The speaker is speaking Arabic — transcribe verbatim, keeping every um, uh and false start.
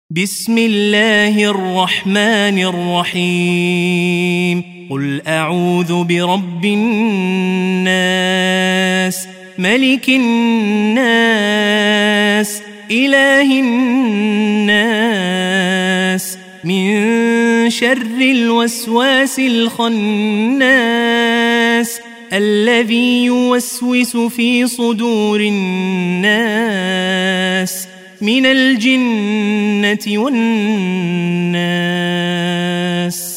بسم الله الرحمن الرحيم قل أعوذ برب الناس ملك الناس إله الناس من شر الوسواس الخناس الذي يوسوس في صدور الناس من الجنة والناس.